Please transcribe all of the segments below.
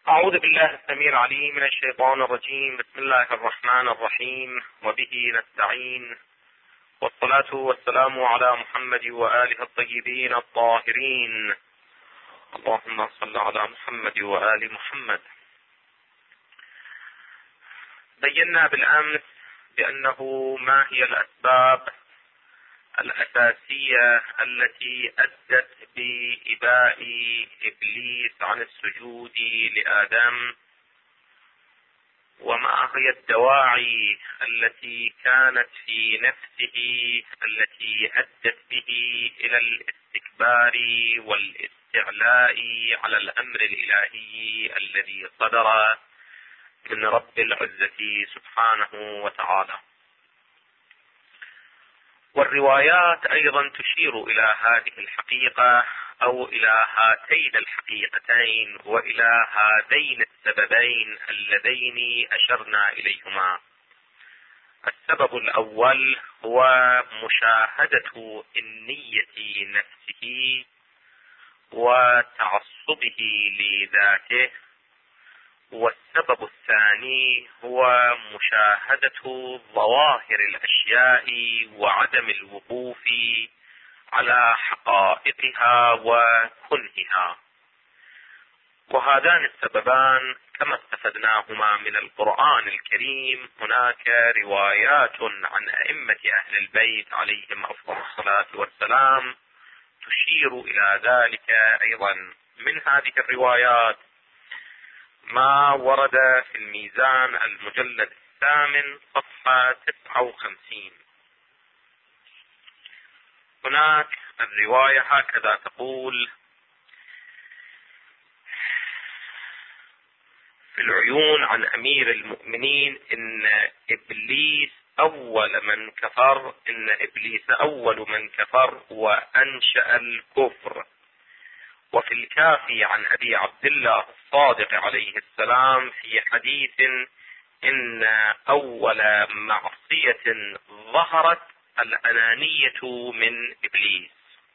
أعوذ بالله السميع العليم من الشيطان الرجيم. بسم الله الرحمن الرحيم، وبه نستعين، والصلاة والسلام على محمد وآله الطيبين الطاهرين. اللهم صل على محمد وآل محمد. بينا بالأمس بأنه ما هي الأسباب الأساسية التي أدت بإباء إبليس عن السجود لآدم، وما هي الدواعي التي كانت في نفسه التي أدت به إلى الاستكبار والاستعلاء على الأمر الإلهي الذي صدر من رب العزة سبحانه وتعالى. والروايات أيضا تشير إلى هذه الحقيقة أو إلى هاتين الحقيقتين وإلى هذين السببين اللذين أشرنا إليهما. السبب الأول هو مشاهدة النية نفسه وتعصبه لذاته، والسبب الثاني هو مشاهدة ظواهر الأشياء وعدم الوقوف على حقائقها وكنهها. وهذان السببان كما استفدناهما من القرآن الكريم، هناك روايات عن أئمة أهل البيت عليهم أفضل الصلاة والسلام تشير إلى ذلك أيضا. من هذه الروايات ما ورد في الميزان المجلد 8 صفحة 59. هناك الرواية هكذا تقول: في العيون عن أمير المؤمنين إن إبليس أول من كفر وأنشأ الكفر. وفي الكافي عن أبي عبد الله الصادق عليه السلام في حديث إن أول معصية ظهرت الأنانية من إبليس.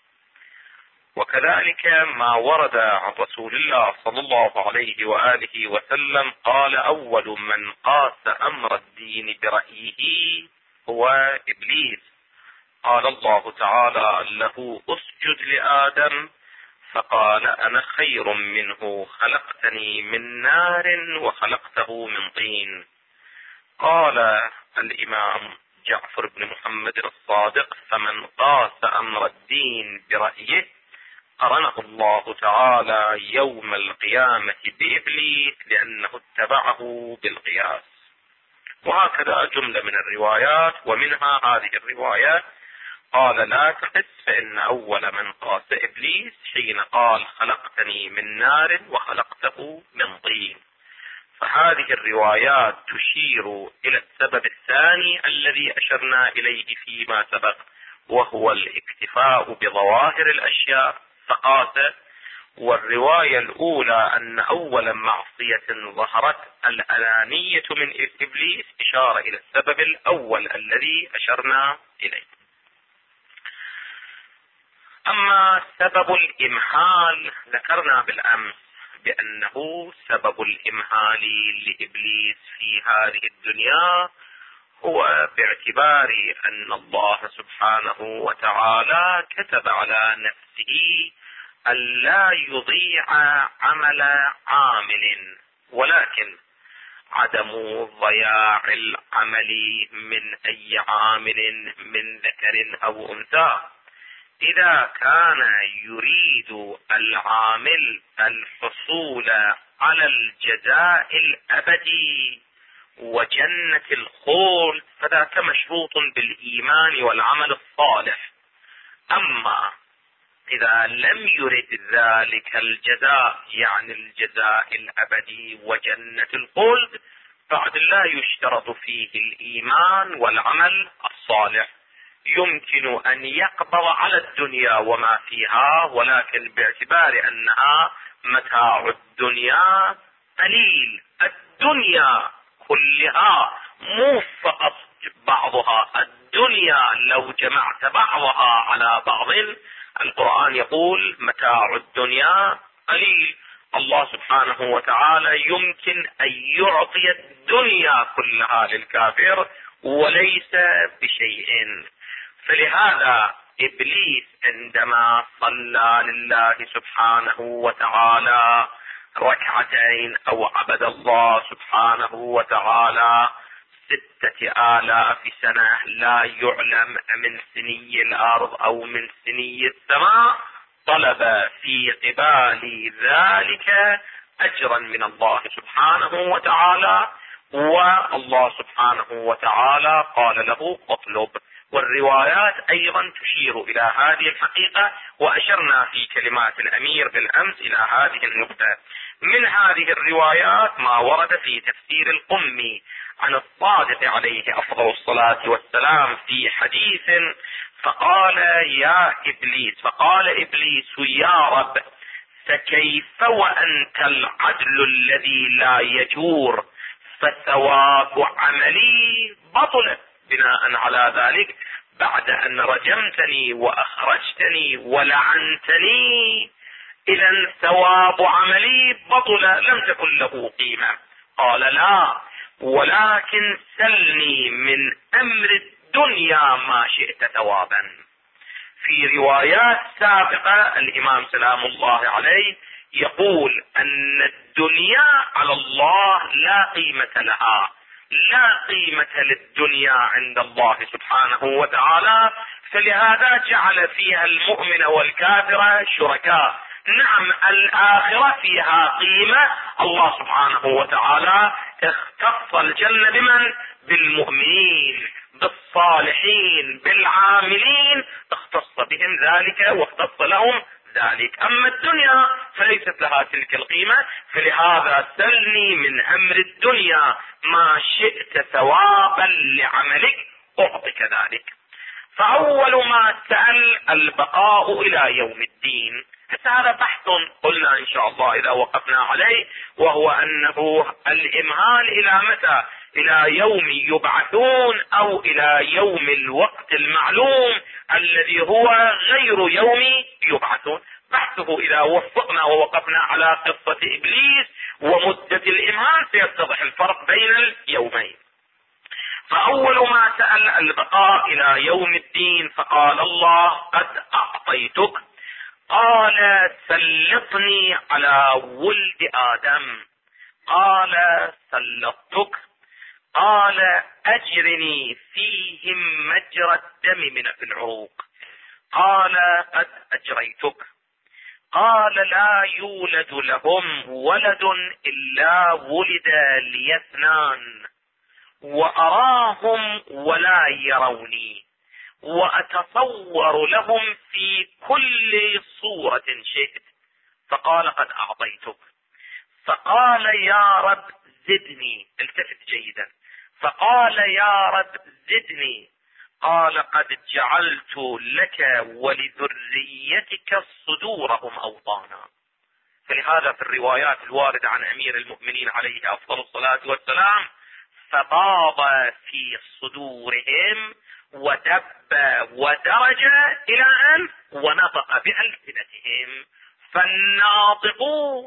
وكذلك ما ورد عن رسول الله صلى الله عليه وآله وسلم قال: أول من قاس أمر الدين برأيه هو إبليس. قال الله تعالى له: اسجد لآدم، فقال: أنا خير منه، خلقتني من نار وخلقته من طين. قال الإمام جعفر بن محمد الصادق: فمن قاس أمر الدين برأيه قرنه الله تعالى يوم القيامة بإبليس لأنه اتبعه بالقياس. وهكذا جملة من الروايات، ومنها هذه الروايات: قال: لا تقس، فإن أول من قاس إبليس حين قال: خلقتني من نار وخلقته من طين. فهذه الروايات تشير إلى السبب الثاني الذي أشرنا إليه فيما سبق، وهو الاكتفاء بظواهر الأشياء فقاس. والرواية الأولى أن أول معصية ظهرت الأنانية من إبليس إشارة إلى السبب الأول الذي أشرنا إليه. أما سبب الإمهال ذكرنا بالأمس بأنه سبب الإمهال لإبليس في هذه الدنيا هو باعتبار أن الله سبحانه وتعالى كتب على نفسه ألا يضيع عمل عامل، ولكن عدم ضياع العمل من أي عامل من ذكر أو أنثى. إذا كان يريد العامل الحصول على الجزاء الأبدي وجنة الخلد فذاك مشروط بالإيمان والعمل الصالح. أما إذا لم يرد ذلك الجزاء، يعني الجزاء الأبدي وجنة الخلد، بعد لا يشترط فيه الإيمان والعمل الصالح. يمكن أن يقبض على الدنيا وما فيها، ولكن باعتبار أنها متاع الدنيا قليل. الدنيا كلها مو فقط بعضها، الدنيا لو جمعت بعضها على بعض، القرآن يقول متاع الدنيا قليل. الله سبحانه وتعالى يمكن أن يعطي الدنيا كلها للكافر وليس بشيء. فلهذا إبليس عندما صلى لله سبحانه وتعالى ركعتين أو عبد الله سبحانه وتعالى 6,000 سنة لا يعلم من سني الأرض أو من سني السماء، طلب في قبال ذلك أجرا من الله سبحانه وتعالى، والله سبحانه وتعالى قال له اطلب. والروايات أيضا تشير إلى هذه الحقيقة، وأشرنا في كلمات الأمير بالأمس إلى هذه النقطة. من هذه الروايات ما ورد في تفسير القمي عن الصادق عليه أفضل الصلاة والسلام في حديث، فقال إبليس يا رب فكيف وأنت العدل الذي لا يجور، فثواب عملي بطل. بناء على ذلك بعد أن رجمتني وأخرجتني ولعنتني، إذا ثواب عملي بطل لم تكن له قيمة. قال لا، ولكن سلني من أمر الدنيا ما شئت ثوابا. في روايات سابقة الإمام سلام الله عليه يقول أن الدنيا على الله لا قيمة لها، لا قيمة للدنيا عند الله سبحانه وتعالى، فلهذا جعل فيها المؤمن والكافر شركاء. نعم الآخرة فيها قيمة، الله سبحانه وتعالى اختص الجنة بمن؟ بالمؤمنين، بالصالحين، بالعاملين، اختص بهم ذلك واختص لهم ذلك. أما الدنيا فليست لها تلك القيمة، فلهذا سلني من أمر الدنيا ما شئت ثوابا لعملك أعطك ذلك. فأول ما سأل البقاء إلى يوم الدين. هذا بحث قلنا إن شاء الله إذا وقفنا عليه، وهو أنه الإمهال إلى متى؟ إلى يوم يبعثون أو إلى يوم الوقت المعلوم الذي هو غير يوم يبعثون. بحثه إذا وفقنا ووقفنا على قصة إبليس ومدة الإمهال سيتضح الفرق بين اليومين. فأول ما سأل البقاء إلى يوم الدين، فقال الله قد أعطيتك. قال سلطني على ولد آدم. قال سلطتك. قال أجرني فيهم مجرى الدم من في العروق. قال قد أجريتك. قال لا يولد لهم ولد إلا ولد لي 2، وأراهم ولا يروني، وأتصور لهم في كل صورة شئت. فقال قد أعطيتك. فقال يا رب زدني. التفت جيدا. فقال يا رب زدني. قال قد جعلت لك ولذريتك صدورهم أوطانا. فلهذا في الروايات الواردة عن أمير المؤمنين عليه أفضل الصلاة والسلام فطاب في صدورهم ودب ودرج إلى أن ونطق بألسنتهم. فالناطق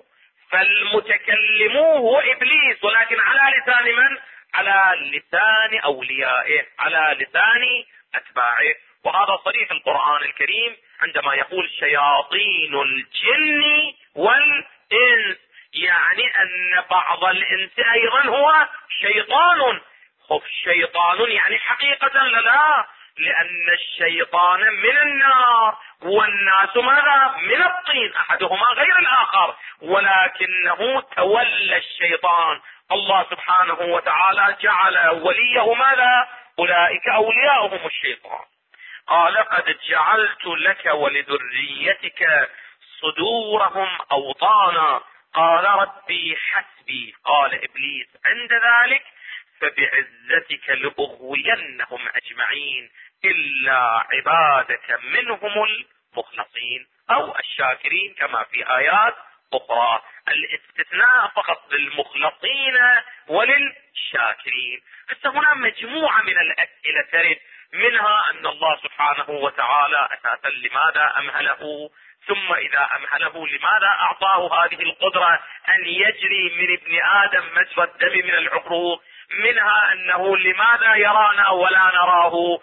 فالمتكلم هو إبليس، ولكن على لسان من؟ على لسان أوليائه، على لسان أتباعه. وهذا صريح القرآن الكريم عندما يقول شياطين الجن والإنس، يعني أن بعض الإنس أيضا هو شيطان. شيطان يعني حقيقة لا، لأن الشيطان من النار والناس ماذا؟ من الطين، أحدهما غير الآخر، ولكنه تولى الشيطان. الله سبحانه وتعالى جعل وليه ماذا؟ أولئك أولياؤهم الشيطان. قال قد جعلت لك ولذريتك صدورهم أوطانا. قال ربي حسبي. قال إبليس عند ذلك فبعزتك لأغوينهم أجمعين إلا عبادك منهم المخلصين أو الشاكرين كما في آيات أخرى. الاستثناء فقط للمخلصين وللشاكرين. هنا مجموعة من الأسئلة ترد منها أن الله سبحانه وتعالى أساسا لماذا أمهله، ثم إذا أمهله لماذا أعطاه هذه القدرة أن يجري من ابن آدم مجرى الدم من العروق، منها أنه لماذا يرانا ولا نراه،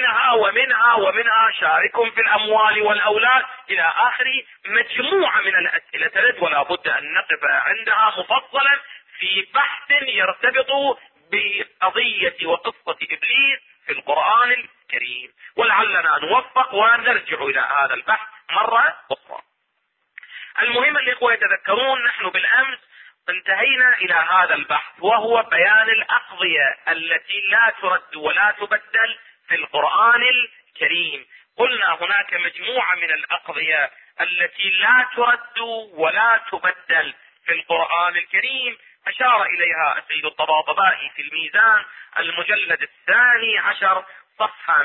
منها شارك في الأموال والأولاد إلى آخر مجموعة من الأسئلة ترد، ولا بد أن نقف عندها مفصلا في بحث يرتبط بقضية وقصة إبليس في القرآن الكريم، ولعلنا نوفق ونرجع إلى هذا البحث مرة أخرى. المهم الإخوة يتذكرون نحن بالأمس انتهينا إلى هذا البحث، وهو بيان الأقضية التي لا ترد ولا تبدل في القرآن الكريم. قلنا هناك مجموعة من الأقضية التي لا ترد ولا تبدل في القرآن الكريم، أشار إليها السيد الطباطبائي في الميزان المجلد 12 صفحة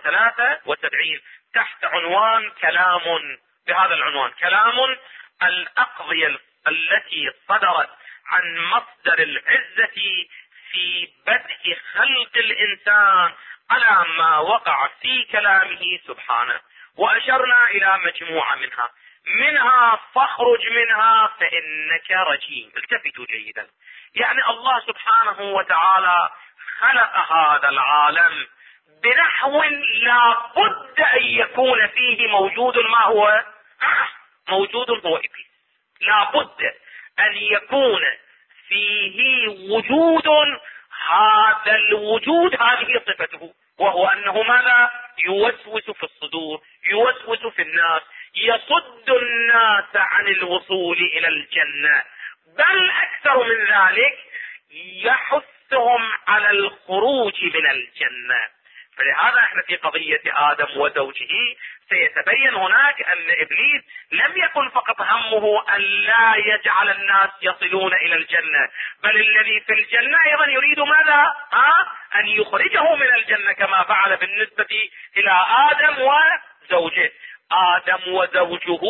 173 تحت عنوان كلام، بهذا العنوان: كلام الأقضية التي صدرت عن مصدر العزة في بدء خلق الإنسان على ما وقع في كلامه سبحانه. وأشرنا إلى مجموعة منها فاخرج منها فإنك رجيم. التفتوا جيدا، يعني الله سبحانه وتعالى خلق هذا العالم بنحو لا بد أن يكون فيه موجود، ما هو موجود؟ هو إبليس. لا بد أن يكون فيه وجود، هذا الوجود هذه صفته، وهو أنه ماذا؟ يوسوس في الصدور، يوسوس في الناس، يصد الناس عن الوصول إلى الجنة، بل أكثر من ذلك يحثهم على الخروج من الجنة. فلهذا احنا في قضية آدم وزوجه سيتبين هناك أن إبليس لم يكن فقط همه أن لا يجعل الناس يصلون إلى الجنة، بل الذي في الجنة أيضا يريد ماذا؟ أن يخرجه من الجنة، كما فعل بالنسبة إلى آدم وزوجه. آدم وزوجه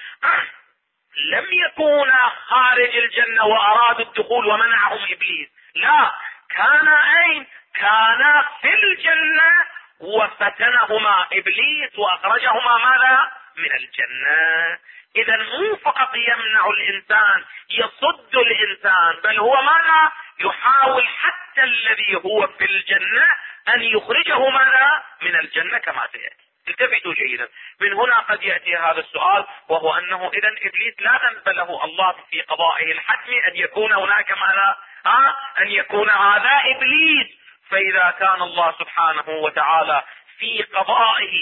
لم يكونا خارج الجنة وأرادوا الدخول ومنعهم إبليس، لا، كان أين؟ كان في الجنة وفتنهما إبليس وأخرجهما ماذا؟ من الجنة. إذا مو فقط يمنع الإنسان، يصد الإنسان، بل هو ماذا؟ يحاول حتى الذي هو في الجنة أن يخرجه ماذا؟ من الجنة، كما سيأتي. التفتوا جيدا. من هنا قد يأتي هذا السؤال، وهو أنه إذا إبليس لا ذنب له الله في قضائه الحتمي أن يكون هناك ماذا؟ أن يكون هذا إبليس. فإذا كان الله سبحانه وتعالى في قضائه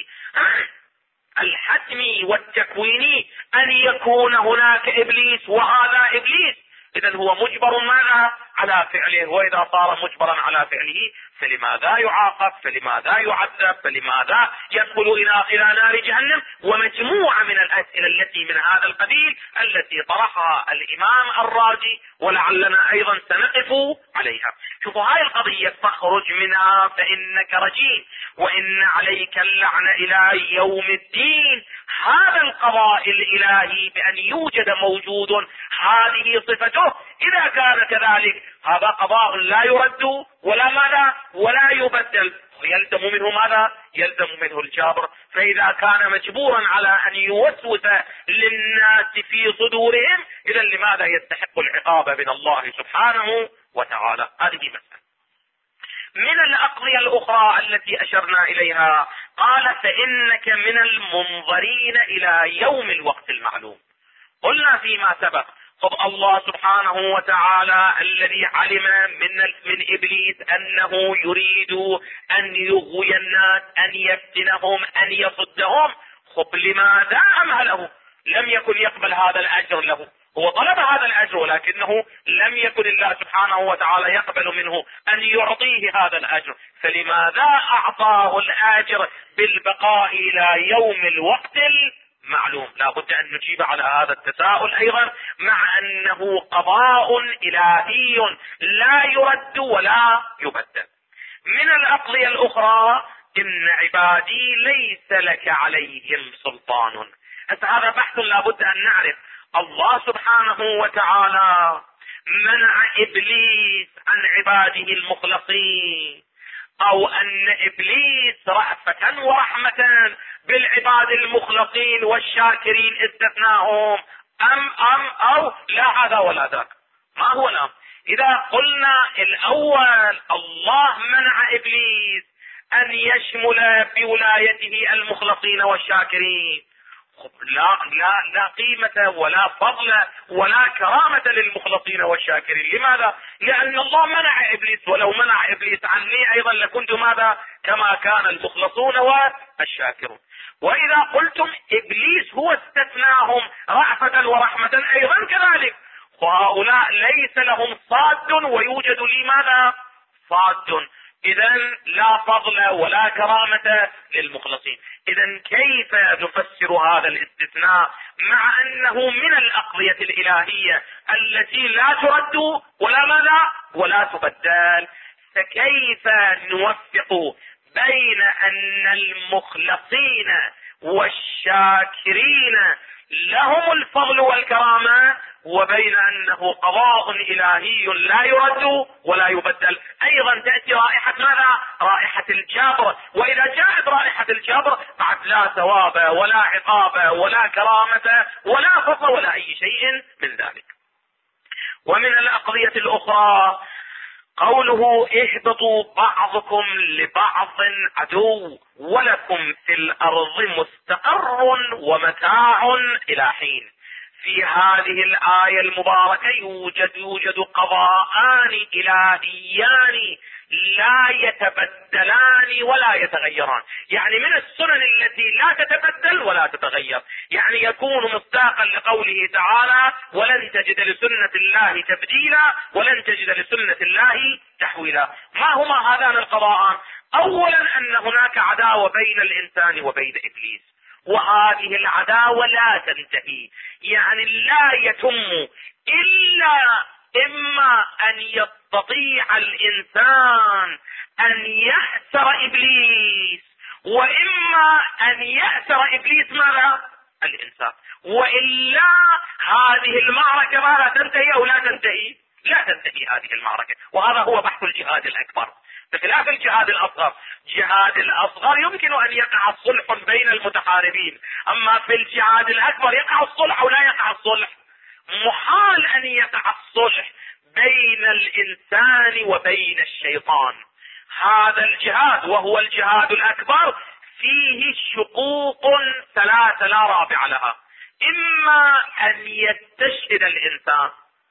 الحتمي والتكويني أن يكون هناك إبليس وهذا إبليس، إذن هو مجبر ماذا؟ على فعله. وإذا صار مجبرا على فعله فلماذا يعاقب؟ فلماذا يعذب؟ فلماذا يدخل إلى نار جهنم؟ ومجموعة من الأسئلة التي من هذا القبيل التي طرحها الإمام الرازي، ولعلنا أيضا سنقف عليها. شوفوا هاي القضية: فاخرج منها فإنك رجيم وإن عليك اللعنة إلى يوم الدين. هذا القضاء الإلهي بأن يوجد موجود هذه صفته، إذا كان كذلك هذا قضاء لا يرد ولا ماذا؟ ولا يبدل. يلزم منه ماذا؟ يلزم منه الجبر. فإذا كان مجبورا على أن يوسوس للناس في صدورهم، إذا لماذا يستحق العقاب من الله سبحانه وتعالى؟ هذه مسألة. من الأقضية الأخرى التي أشرنا إليها، قال: فإنك من المنظرين إلى يوم الوقت المعلوم. قلنا فيما سبق الله سبحانه وتعالى الذي علم من إبليس أنه يريد أن يغوي الناس، أن يفتنهم، أن يصدهم. لماذا أمهله؟ لم يكن يقبل هذا الأجر له، هو طلب هذا الأجر، ولكنه لم يكن الله سبحانه وتعالى يقبل منه أن يعطيه هذا الأجر. فلماذا أعطاه الأجر بالبقاء إلى يوم الوقت المعلوم؟ لا بد أن نجيب على هذا التساؤل أيضا، مع أنه قضاء إلهي لا يرد ولا يبدل. من الأقضية الأخرى: إن عبادي ليس لك عليهم سلطان. هذا بحث لا بد أن نعرف. الله سبحانه وتعالى منع إبليس عن عباده المخلصين، او ان ابليس رأفة ورحمة بالعباد المخلصين والشاكرين استثناهم، او لا هذا ولا ذاك؟ ما هو الامر؟ اذا قلنا الاول الله منع ابليس ان يشمل بولايته المخلصين والشاكرين، لا قيمة ولا فضل ولا كرامة للمخلصين والشاكرين. لماذا؟ لأن الله منع إبليس، ولو منع إبليس عني أيضا لكنت ماذا؟ كما كان المخلصون والشاكرون. وإذا قلتم إبليس هو استثناهم رأفة ورحمة أيضا كذلك، وهؤلاء ليس لهم صاد ويوجد لي ماذا؟ صاد. إذن لا فضل ولا كرامة للمخلصين. إذن كيف نفسر هذا الاستثناء مع أنه من الأقضية الإلهية التي لا ترد ولا ماذا؟ ولا تبدل؟ فكيف نوفق بين أن المخلصين والشاكرين لهم الفضل والكرامة وبين أنه قضاء إلهي لا يرد ولا يبدل؟ أيضا تأتي رائحة ماذا؟ رائحة الجبر. وإذا جاءت رائحة الجبر بعد لا ثواب ولا عقاب ولا كرامة ولا فضل ولا أي شيء من ذلك. ومن الأقضية الأخرى قوله اهبطوا بعضكم لبعض عدو ولكم في الأرض مستقر ومتاع إلى حين. في هذه الآية المباركة يوجد قضاءان إلهيان لا يتبدلان ولا يتغيران، يعني من السنن التي لا تتبدل ولا تتغير، يعني يكون مصداقا لقوله تعالى ولن تجد لسنة الله تبديلا ولن تجد لسنة الله تحويلا. ما هما هذان القضاءان؟ أولا أن هناك عداوة بين الإنسان وبين إبليس، وهذه العداوة لا تنتهي، يعني لا يتم إلا إما أن يستطيع الإنسان أن يأسر إبليس، وإما أن يأسر إبليس ماذا؟ الإنسان، وإلا هذه المعركة ما لا تنتهي أو لا تنتهي؟ لا تنتهي هذه المعركة. وهذا هو بحث الجهاد الأكبر بخلاف الجهاد الأصغر. الجهاد الأصغر يمكن أن يقع الصلح بين المتحاربين، أما في الجهاد الأكبر يقع الصلح أو لا يقع الصلح؟ محال أن يقع الصلح بين الإنسان وبين الشيطان. هذا الجهاد وهو الجهاد الأكبر فيه شقوق ثلاثة لا رابع لها، إما أن يستشهد الإنسان،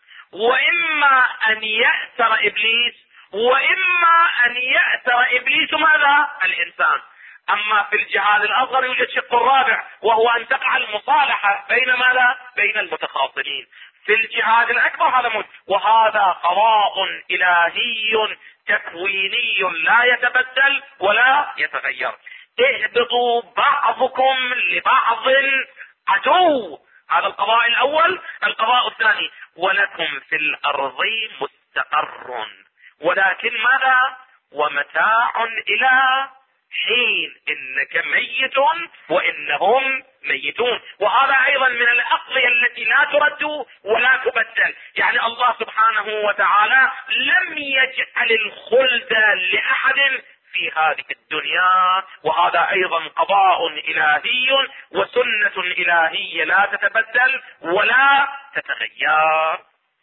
وإما أن يأسر إبليس، وإما أن يأسر إبليس ماذا؟ الإنسان. أما في الجهاد الأصغر يوجد شق رابع وهو أن تقع المصالحة بين ماذا؟ بين المتخاصمين. في الجهاد الأكبر هذا موجود، وهذا قضاء إلهي تكويني لا يتبدل ولا يتغير. اهبطوا بعضكم لبعض عدو، هذا القضاء الأول. القضاء الثاني ولكم في الأرض مستقر ولكن ماذا؟ ومتاع إلى حين، إنك ميت وإنهم ميتون. وهذا أيضا من الأقضية التي لا ترد ولا تبدل، يعني الله سبحانه وتعالى لم يجعل الخلد لأحد في هذه الدنيا، وهذا أيضا قضاء إلهي وسنة إلهية لا تتبدل ولا تتغير.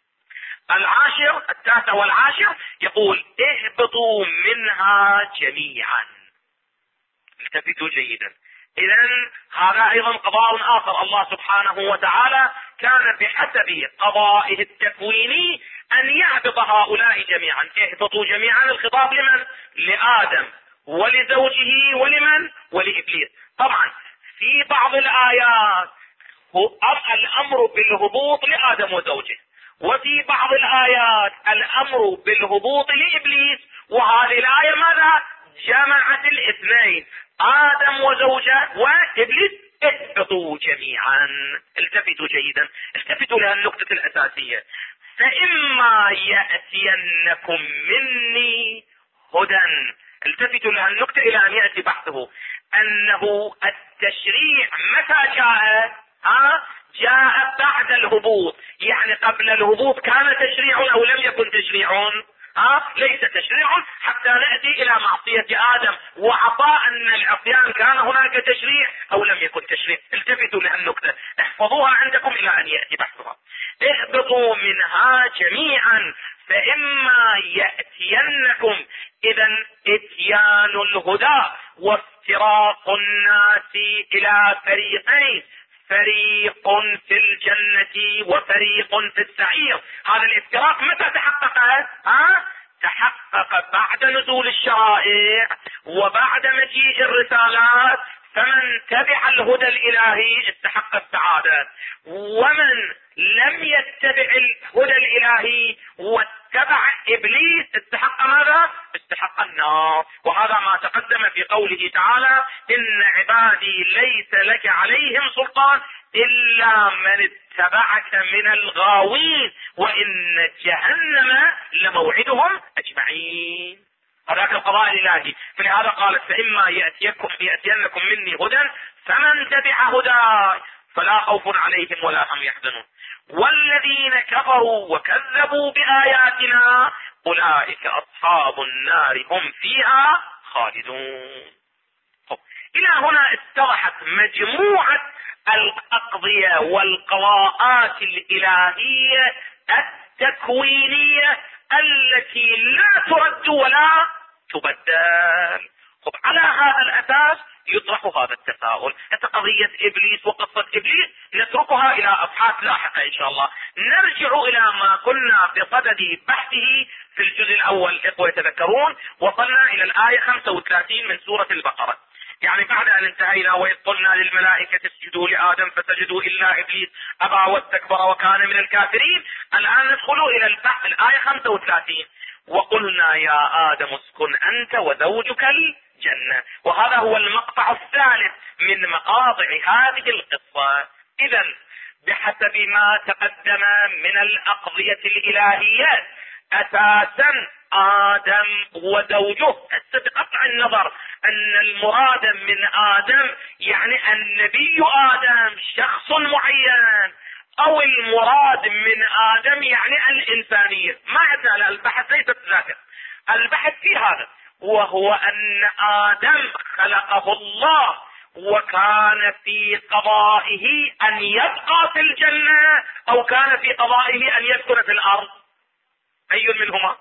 العاشر، التاسع والعاشر، يقول اهبطوا منها جميعا. التفتوا جيدا. إذن هذا أيضا قضاء آخر. الله سبحانه وتعالى كان بحسب قضائه التكويني أن يهبط هؤلاء جميعا. اهبطوا جميعا، الخطاب لمن؟ لآدم ولزوجه ولمن؟ ولإبليس. طبعا في بعض الآيات الأمر بالهبوط لآدم وزوجه، وفي بعض الآيات الأمر بالهبوط لإبليس. وهذه الآية ماذا؟ جمعت الاثنين، آدم وزوجه وإبليس. اهبطوا جميعا. التفتوا جيدا، التفتوا لها النقطة الأساسية. فإما يأتينكم مني هدى. التفتوا لها النقطة إلى أن يأتي بحثه، أنه التشريع متى جاء؟ جاء بعد الهبوط، يعني قبل الهبوط كان تشريع أو لم يكن تشريع؟ ليس تشريع حتى نأتي الى معصية ادم وعطاء ان العصيان كان هناك تشريع او لم يكن تشريع. التفتوا لهالنكتة، احفظوها عندكم الى ان يأتي بحثها. اهبطوا منها جميعا فإما يأتينكم، إذا اتيان الهدى وافتراق الناس إلى فريقين، فريق في الجنة وفريق في السعير. هذا الافتراق متى تحقق؟ تحقق بعد نزول الشرائع وبعد مجيء الرسالات. فمن تبع الهدى الالهي استحق السعادة، ومن لم يتبع الهدى الالهي واتبع ابليس استحق ماذا؟ استحق النار. وهذا ما تقدم في قوله تعالى: ان عبادي ليس لك عليهم سلطان الا من اتبعك من الغاوين وان جهنم لموعدهم اجمعين. هذاك القضاء الالهي. فلهذا قالت: فإما يأتينكم مني هدى فمن تبع هداي فلا خوف عليهم ولا هم يحزنون والذين كفروا وكذبوا بآياتنا أولئك أصحاب النار هم فيها خالدون. إلى هنا اتضحت مجموعة الأقضية والقضاءات الإلهية التكوينية التي لا ترد ولا تبدل. على هذا الأساس يطرح هذا التساؤل. قضية إبليس وقصة إبليس نتركها إلى أبحاث لاحقة إن شاء الله. نرجع إلى ما كنا بصدد بحثه في الجزء الأول. إخوة يتذكرون وصلنا إلى الآية 35 من سورة البقرة، يعني بعد ان انتهينا: وإذ قلنا للملائكة اسجدوا لآدم فسجدوا إلا إبليس أبى واستكبر وكان من الكافرين. الآن ندخل إلى البحث. الآية 35: وقلنا يا آدم اسكن أنت وزوجك الجنة. وهذا هو المقطع الثالث من مقاطع هذه القصة. إذا بحسب ما تقدم من الأقضية الإلهية أساسا آدم وزوجه، بقطع النظر أن المراد من آدم يعني النبي آدم شخص معين، أو المراد من آدم يعني الإنسانية. ما عندنا البحث ليست ذاك البحث في هذا، وهو أن آدم خلقه الله وكان في قضائه أن يبقى في الجنة أو كان في قضائه أن يسكن في الأرض. أي منهما؟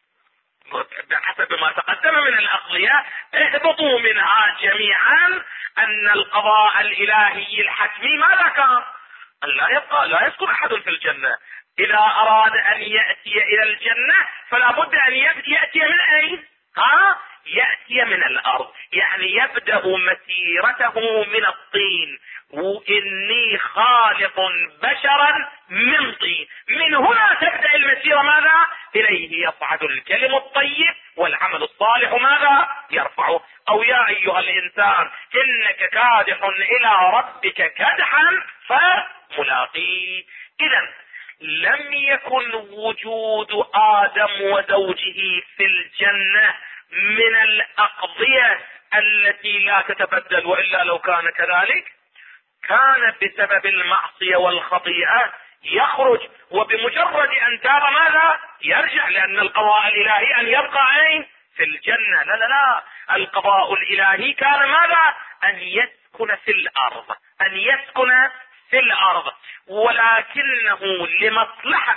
بحسب ما تقدم من الأقضية اهبطوا منها جميعا أن القضاء الإلهي الحتمي ماذا كان؟ أن لا يبقى لا يسكن أحد في الجنة. إذا أراد أن يأتي إلى الجنة فلا بد أن يأتي من أين؟ يأتي من الأرض، يعني يبدأ مسيرته من الطين. وإني خالق بشرا من طين. من هنا تبدأ المسيرة ماذا؟ إليه يصعد الكلم الطيب والعمل الصالح ماذا؟ يرفعه. أو يا أيها الإنسان إنك كادح إلى ربك كدحا فملاقيه. إذا لم يكن وجود آدم وزوجه في الجنة من الأقضية التي لا تتبدل، وإلا لو كان كذلك كان بسبب المعصية والخطيئة يخرج، وبمجرد أن تاب ماذا؟ يرجع، لأن القضاء الإلهي أن يبقى أين؟ في الجنة. لا لا لا، القضاء الإلهي كان ماذا؟ أن يسكن في الأرض، أن يسكن في الأرض، ولكنه لمصلحة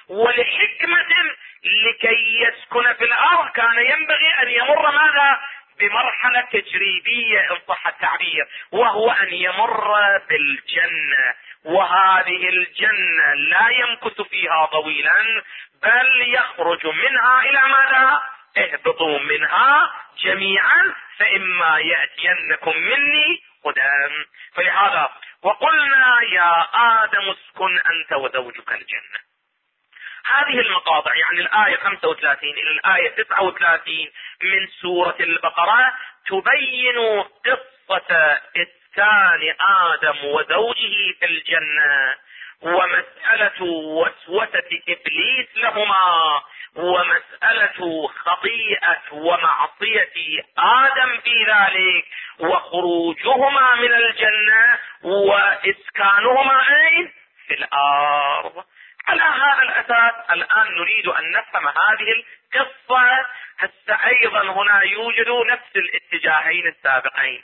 ولحكمة لكي يسكن في الأرض كان ينبغي أن يمر ماذا؟ بمرحلة تجريبية إن صح التعبير، وهو أن يمر بالجنة. وهذه الجنة لا يمكث فيها طويلا بل يخرج منها إلى ماذا؟ اهبطوا منها جميعا فإما يأتينكم مني هدى. فلهذا وقلنا يا آدم اسكن أنت وزوجك الجنة. هذه المقاطع يعني الآية 35 إلى الآية 39 من سورة البقرة تبين قصة إسكان آدم وزوجه في الجنة، ومسألة وسوسة إبليس لهما، ومسألة خطيئة ومعصية آدم في ذلك، وخروجهما من الجنة وإسكانهما أين؟ في الأرض. على هذا الأساس الآن نريد أن نفهم هذه القصة. هسه أيضا هنا يوجد نفس الاتجاهين السابقين،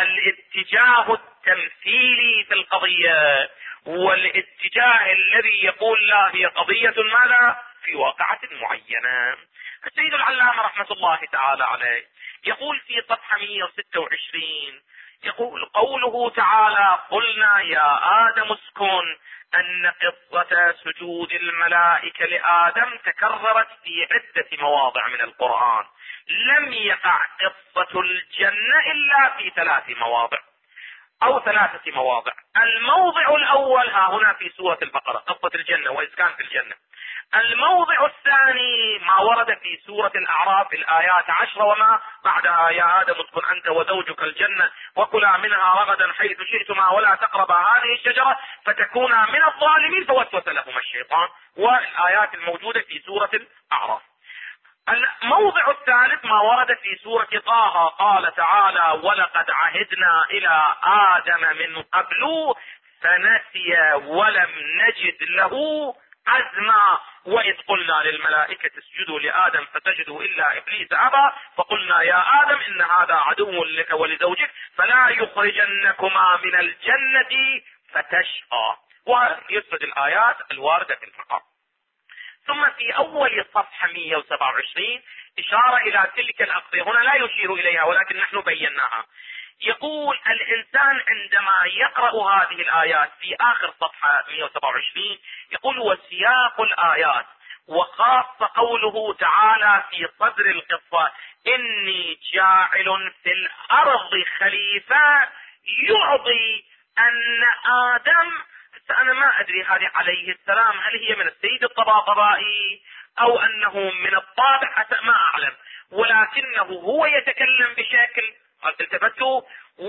الاتجاه التمثيلي في القضية والاتجاه الذي يقول لا، هي قضية ماذا في واقعة معينة. السيد العلامة رحمة الله تعالى عليه يقول في صفحة 126، يقول قوله تعالى قلنا يا آدم اسكن، أن قصة سجود الملائكة لآدم تكررت في عدة مواضع من القرآن، لم يقع قصة الجنة إلا في 3 مواضع أو 3 مواضع. الموضع الأول ها هنا في سورة البقرة، قصة الجنة وإسكان في الجنة. الموضع الثاني ما ورد في سورة الأعراف الآيات 10 وما بعدها، يا آدم اسكن أنت وزوجك الجنة وكلا منها رغدا حيث شئتما ولا تقربا هذه الشجرة فتكونا من الظالمين فوسوس لهما الشيطان، والآيات الموجودة في سورة الأعراف. الموضع الثالث ما ورد في سورة طه، قال تعالى ولقد عهدنا إلى آدم من قبل فنسي ولم نجد له عزما، وإذ قلنا للملائكة اسجدوا لآدم فسجدوا إلا إبليس أبى فقلنا يا آدم إن هذا عدو لك ولزوجك فلا يخرجنكما من الجنة فتشقى، ويسرد الآيات الواردة في المقام. ثم في أول صفحة 127 إشارة إلى تلك الأقضية، هنا لا يشير إليها ولكن نحن بيناها. يقول الإنسان عندما يقرأ هذه الآيات في آخر صفحة 127 يقول وسياق الآيات وخاصة قوله تعالى في صدر القصة إني جاعل في الأرض خليفة، يعطي أن آدم، أنا ما أدري هذه عليه السلام هل هي من السيد الطباطبائي أو أنه من الطابع ما أعلم، ولكنه هو يتكلم بشكل التفتوا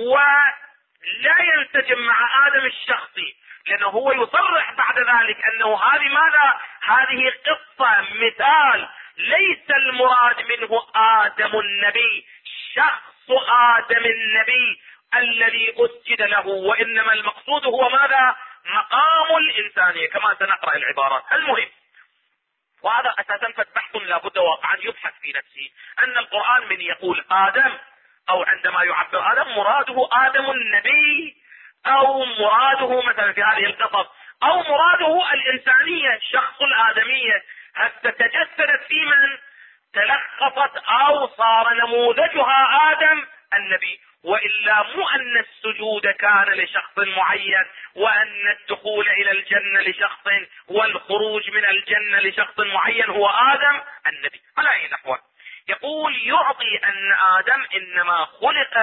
ولا ينسجم مع آدم الشخصي، لأنه هو يصرح بعد ذلك أنه هذه ماذا، هذه قصة مثال، ليس المراد منه آدم النبي شخص آدم النبي الذي أسجد له، وإنما المقصود هو ماذا، مقام الإنسانية كما سنقرأ العبارات. المهم وهذا أساسا بحث لابد واقعا يبحث في نفسه، أن القرآن من يقول آدم أو عندما يعبر آدم مراده آدم النبي أو مراده مثلا في هذه القصص أو مراده الإنسانية الشخص الآدمية، حتى تجسدت في من تلخصت أو صار نموذجها آدم النبي، وإلا مو أن السجود كان لشخص معين وأن الدخول إلى الجنة لشخص والخروج من الجنة لشخص معين هو آدم النبي على أي نحو. يقول يعطي أن آدم إنما خلق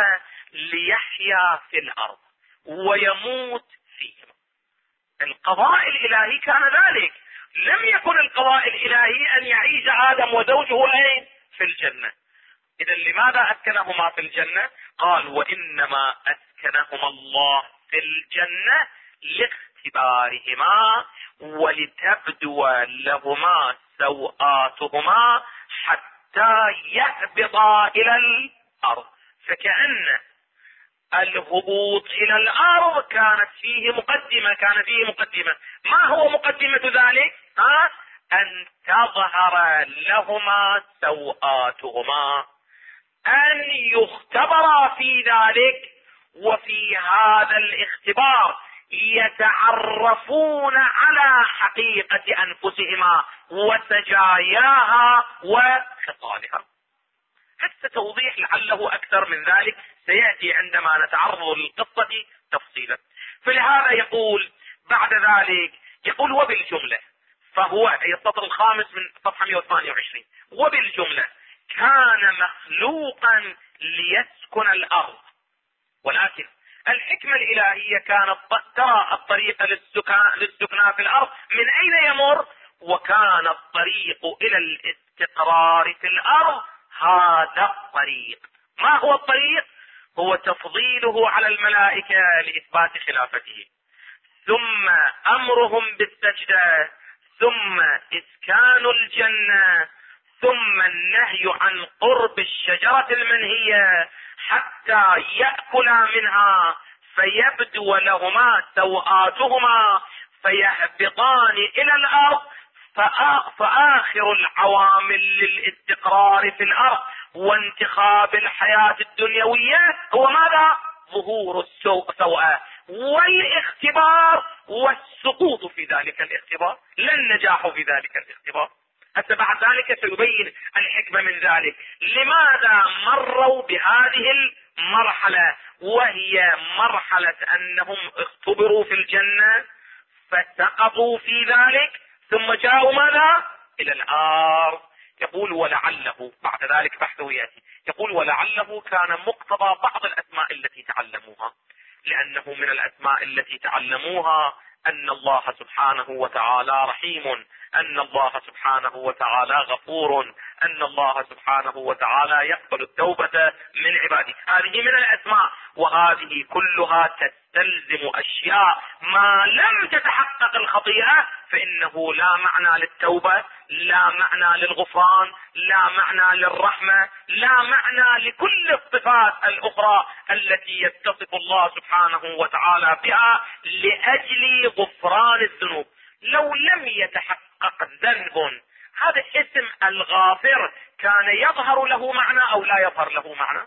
ليحيا في الأرض ويموت فيها. القضاء الإلهي كان ذلك، لم يكن القضاء الإلهي أن يعيش آدم وزوجه أين في الجنة. إذا لماذا أسكنهما في الجنة؟ قال وإنما أسكنهما الله في الجنة لاختبارهما ولتبدو لهما سوآتهما حتى يهبطا إلى الأرض. فكأن الهبوط إلى الأرض كان فيه مقدمة. ما هو مقدمة ذلك؟ أن تظهر لهما سوآتهما، أن يختبرا في ذلك، وفي هذا الاختبار يتعرفون على حقيقة أنفسهما وسجاياها وخصالها. حتى توضيح لعله أكثر من ذلك سيأتي عندما نتعرض للقصة تفصيلا. فلهذا يقول بعد ذلك يقول وبالجملة، فهو السطر الخامس من صفحة 128، وبالجملة كان مخلوقا ليسكن الأرض، ولكن الحكمة الإلهية كانت ترى الطريق للسكنى في الأرض من أين يمر، وكان الطريق إلى الاستقرار في الأرض هذا الطريق. ما هو الطريق؟ هو تفضيله على الملائكة لإثبات خلافته، ثم أمرهم بالسجدة، ثم إسكان الجنة، ثم النهي عن قرب الشجرة المنهية حتى يأكلا منها فيبدو لهما سوآتهما فيهبطان الى الارض. فاخر العوامل للاستقرار في الارض وانتخاب الحياة الدنيوية هو ماذا؟ ظهور السوء والاختبار والسقوط في ذلك الاختبار، لا النجاح في ذلك الاختبار. حتى بعد ذلك سيبين الحكمة من ذلك. لماذا مروا بهذه المرحلة وهي مرحلة انهم اختبروا في الجنة فسقطوا في ذلك ثم جاءوا ماذا؟ الى الارض. يقول ولعله، بعد ذلك بحثه ياتي، يقول ولعله كان مقتضى بعض الاسماء التي تعلموها، لانه من الاسماء التي تعلموها ان الله سبحانه وتعالى رحيم، ان الله سبحانه وتعالى غفور، ان الله سبحانه وتعالى يقبل التوبة من عباده. هذه من الاسماء، وهذه كلها تستلزم اشياء ما لم تتحقق الخطيئة فانه لا معنى للتوبة، لا معنى للغفران، لا معنى للرحمة، لا معنى لكل الصفات الاخرى التي يتصف الله سبحانه وتعالى بها لاجل غفران الذنوب. لو لم يتحقق ذنب، هذا اسم الغافر كان يظهر له معنى او لا يظهر له معنى؟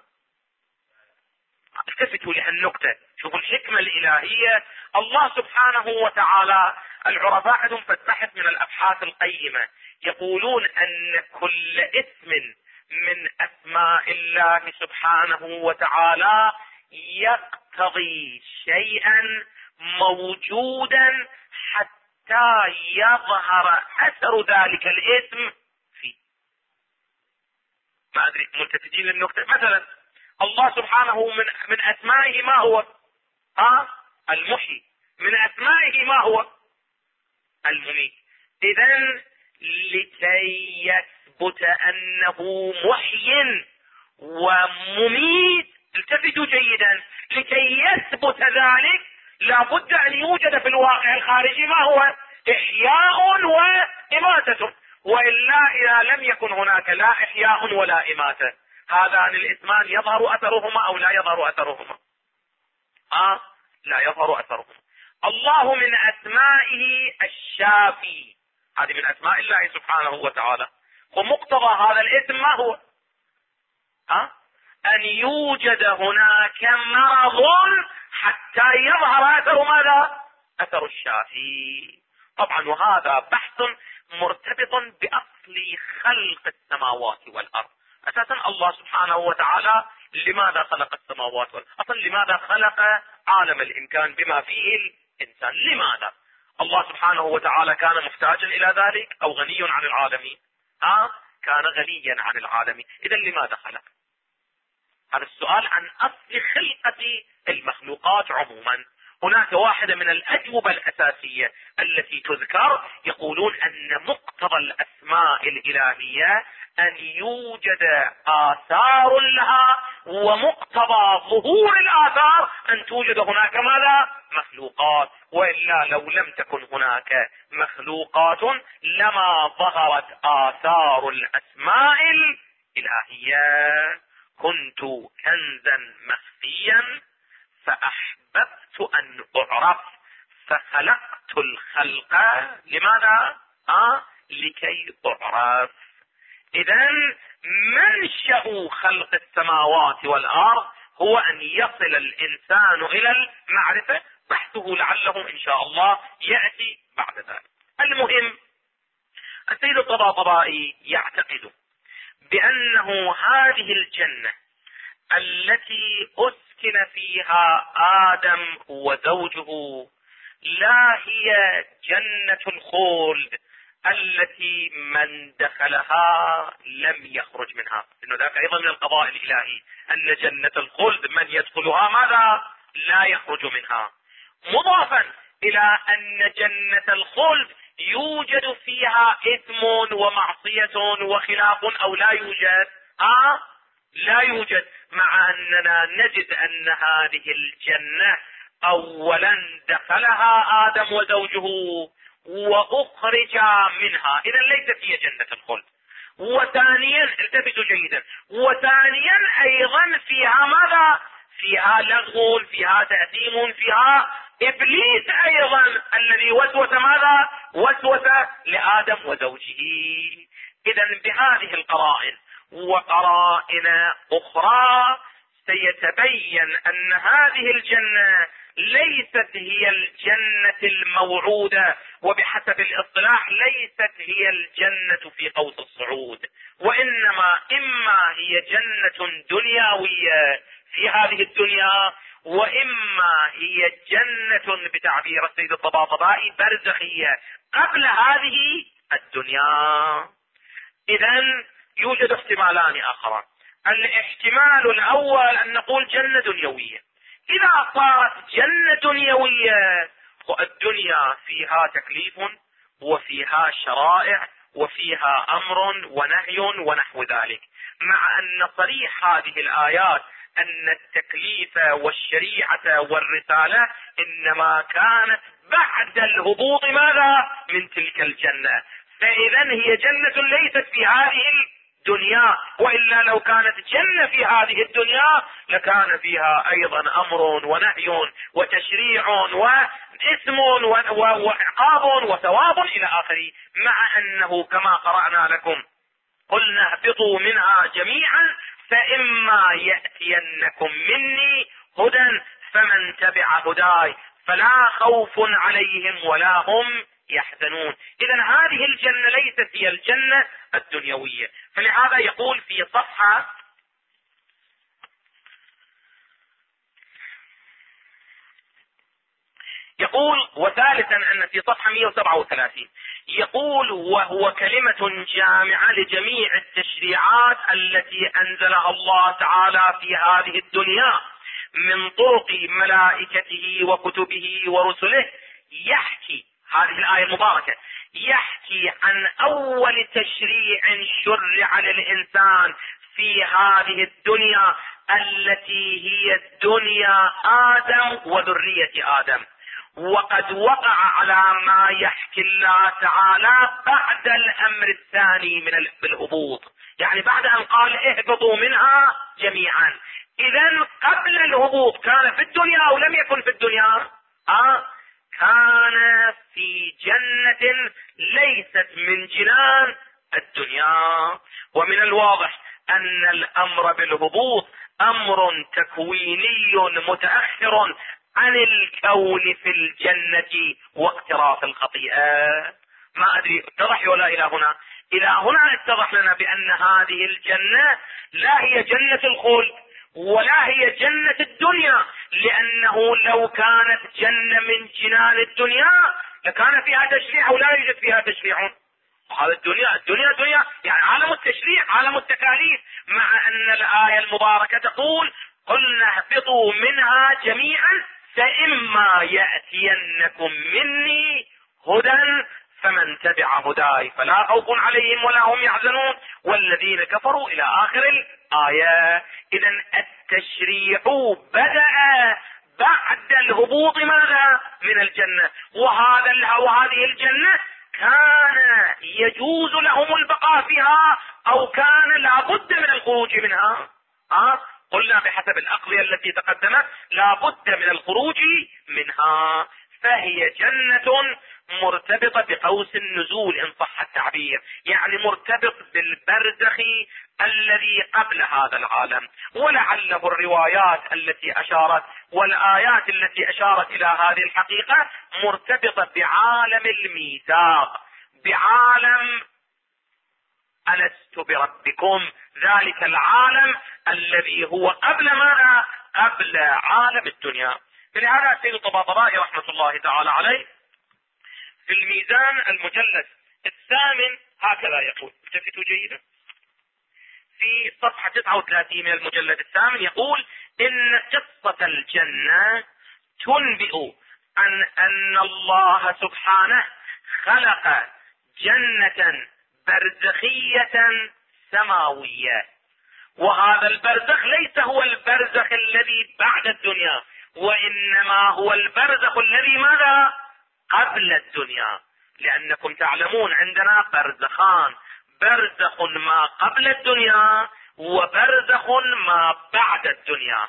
التفتوا لهالنقطة، شوفوا الحكمة الالهية. الله سبحانه وتعالى، العرفاء عندهم فتحت من الابحاث القيمة، يقولون ان كل اسم من اسماء الله سبحانه وتعالى يقتضي شيئا موجودا حتى يظهر اثر ذلك الاسم فيه. ما ادري ملتفتين للنقطة. مثلا الله سبحانه من اسمائه ما هو؟ المحيي. من اسمائه ما هو؟ المميت. اذا لكي يثبت انه محيي ومميت، التفتوا جيدا، لكي يثبت ذلك لابد ان يوجد في الواقع الخارجي ما هو؟ احياء واماتة. والا اذا لم يكن هناك لا احياء ولا اماتة، هذان الاسمان يظهر اثرهما او لا يظهر اثرهما؟ لا يظهر اثرهما. الله من اسمائه الشافي، هذه من اسماء الله سبحانه وتعالى، ومقتضى هذا الاسم ما هو؟ ان يوجد هناك مرض حتى يظهر اثر ماذا؟ اثر الشافي. طبعا وهذا بحث مرتبط باصل خلق السماوات والارض. اساسا الله سبحانه وتعالى لماذا خلق السماوات والارض؟ اصلا لماذا خلق عالم الامكان بما فيه الانسان؟ لماذا؟ الله سبحانه وتعالى كان محتاجا الى ذلك او غني عن العالمين؟ كان غنيا عن العالمين. اذا لماذا خلق؟ هذا السؤال عن اصل خلقة المخلوقات عموما. هناك واحدة من الاجوبة الاساسية التي تذكر، يقولون ان مقتضى الاسماء الالهية ان يوجد اثار لها، ومقتضى ظهور الاثار ان توجد هناك ماذا؟ مخلوقات. والا لو لم تكن هناك مخلوقات لما ظهرت اثار الاسماء الالهية. كنت كنزا مخفيا فاحببت ان اعرف فخلقت الخلق لماذا؟ لكي اعرف. اذا منشأ خلق السماوات والارض هو ان يصل الانسان الى المعرفة. بحثه لعله ان شاء الله يأتي بعد ذلك. المهم السيد الطباطبائي يعتقد بانه هذه الجنة التي اسكن فيها ادم وزوجه لا هي جنة الخلد التي من دخلها لم يخرج منها، انه ذاك ايضا من القضاء الالهي ان جنة الخلد من يدخلها ماذا؟ لا يخرج منها. مضافا الى ان جنة الخلد يوجد فيها اثم ومعصية وخلاف او لا يوجد؟ لا يوجد. مع اننا نجد ان هذه الجنة اولا دخلها ادم وزوجه واخرج منها، اذا ليست هي جنة الخلد. وثانيا التفتوا جيدا، وثانيا ايضا فيها ماذا؟ فيها لغو، فيها تأثيم، فيها ابليس ايضا الذي وسوس ماذا؟ وسوس لآدم وزوجه. اذا بهذه القرائن وقرائن اخرى سيتبين ان هذه الجنة ليست هي الجنة الموعودة، وبحسب الاصطلاح ليست هي الجنة في قوس الصعود، وانما اما هي جنة دنيوية في هذه الدنيا، واما هي جنة بتعبير السيد الطباطبائي برزخية قبل هذه الدنيا. اذا يوجد احتمالان اخرى. الاحتمال الاول ان نقول جنة دنيوية. اذا صارت جنة دنيوية الدنيا فيها تكليف وفيها شرائع وفيها امر ونهي ونحو ذلك، مع ان صريح هذه الايات ان التكليف والشريعة والرسالة انما كانت بعد الهبوط ماذا؟ من تلك الجنة. فاذا هي جنة ليست في هذه الدنيا، والا لو كانت جنة في هذه الدنيا لكان فيها ايضا امر ونهي وتشريع واسم وعقاب وثواب الى اخره، مع انه كما قرأنا لكم قلنا اهبطوا منها جميعا فإما يأتينكم مني هدى فمن تبع هداي فلا خوف عليهم ولا هم يحزنون. إذا هذه الجنة ليست هي الجنة الدنيوية. فلهذا يقول في صفحة يقول وثالثا ان في صفحة 137 يقول وهو كلمة جامعة لجميع التشريعات التي انزلها الله تعالى في هذه الدنيا من طرق ملائكته وكتبه ورسله. يحكي هذه الآية المباركة يحكي عن اول تشريع شرع للانسان في هذه الدنيا التي هي الدنيا آدم وذرية آدم، وقد وقع على ما يحكي الله تعالى بعد الامر الثاني من بالهبوط، يعني بعد ان قال اهبطوا منها جميعا. اذا قبل الهبوط كان في الدنيا او لم يكن في الدنيا؟ كان في جنة ليست من جنان الدنيا. ومن الواضح ان الامر بالهبوط امر تكويني متأخر عن الكون في الجنة واقتراف الخطيئة. ما ادري اتضح ولا الى هنا؟ الى هنا اتضح لنا بان هذه الجنة لا هي جنة الخلد ولا هي جنة الدنيا، لانه لو كانت جنة من جنان الدنيا لكان فيها تشريع ولا يوجد فيها تشريع. هذا الدنيا يعني عالم التشريع عالم التكاليف، مع ان الآية المباركة تقول قلنا اهبطوا منها جميعا فإما يأتينكم مني هدى فمن تبع هداي فلا خوف عليهم ولا هم يحزنون والذين كفروا إلى آخر الآية. إذا التشريع بدأ بعد الهبوط ماذا؟ من الجنة، وهذه الجنة كان يجوز لهم البقاء فيها أو كان لابد من الخروج منها. قلنا بحسب الأقضية التي تقدمت لابد من الخروج منها. فهي جنة مرتبطة بقوس النزول إن صح التعبير، يعني مرتبط بالبرزخ الذي قبل هذا العالم. ولعله الروايات التي أشارت والآيات التي أشارت إلى هذه الحقيقة مرتبطة بعالم الميثاق، بعالم ألست بربكم، ذلك العالم الذي هو قبل ماذا؟ قبل عالم الدنيا. فلهذا السيد الطباطبائي رحمة الله تعالى عليه في الميزان المجلد 8 هكذا يقول، التفتوا جيدا، في صفحة 39 من المجلد 8 يقول إن قصة الجنة تنبئ عن أن الله سبحانه خلق جنة برزخية سماوية، وهذا البرزخ ليس هو البرزخ الذي بعد الدنيا، وإنما هو البرزخ الذي ماذا؟ قبل الدنيا. لأنكم تعلمون عندنا برزخان، برزخ ما قبل الدنيا وبرزخ ما بعد الدنيا.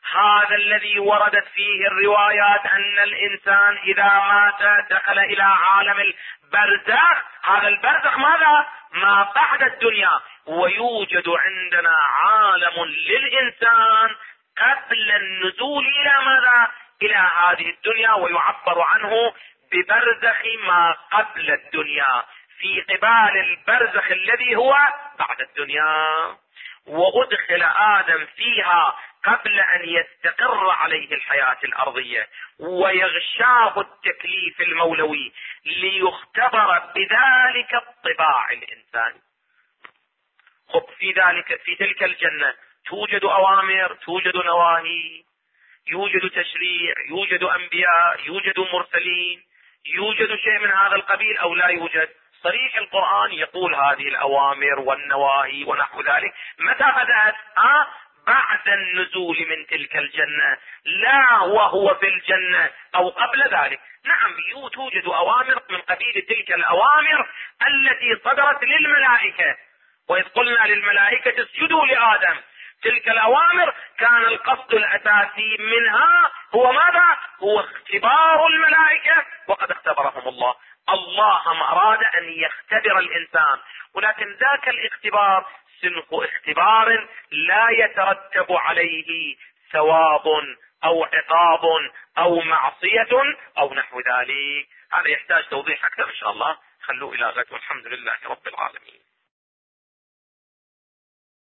هذا الذي وردت فيه الروايات أن الإنسان إذا مات دخل إلى عالم البرزخ. هذا البرزخ ماذا؟ ما بعد الدنيا. ويوجد عندنا عالم للإنسان قبل النزول إلى ماذا؟ إلى هذه الدنيا، ويعبر عنه ببرزخ ما قبل الدنيا، في قبال البرزخ الذي هو بعد الدنيا. وأدخل آدم فيها قبل أن يستقر عليه الحياة الأرضية ويغشاه التكليف المولوي، ليختبر بذلك الطباع الإنساني. خب في تلك الجنة توجد أوامر، توجد نواهي، يوجد تشريع، يوجد أنبياء، يوجد مرسلين، يوجد شيء من هذا القبيل أو لا يوجد؟ صريح القرآن يقول هذه الأوامر والنواهي ونحو ذلك متى بدأت؟ بعد النزول من تلك الجنة، لا وهو في الجنة أو قبل ذلك. نعم توجد أوامر من قبيل تلك الأوامر التي صدرت للملائكة، وإذ قلنا للملائكة اسجدوا لآدم. تلك الأوامر كان القصد الأساسي منها هو ماذا؟ هو اختبار الملائكة، وقد اختبرهم الله. الله ما أراد أن يختبر الإنسان، ولكن ذاك الاختبار صنف اختبار لا يترتب عليه ثواب أو عقاب أو معصية أو نحو ذلك. هذا يحتاج توضيح أكثر إن شاء الله. خلوه إلى غد، والحمد لله رب العالمين.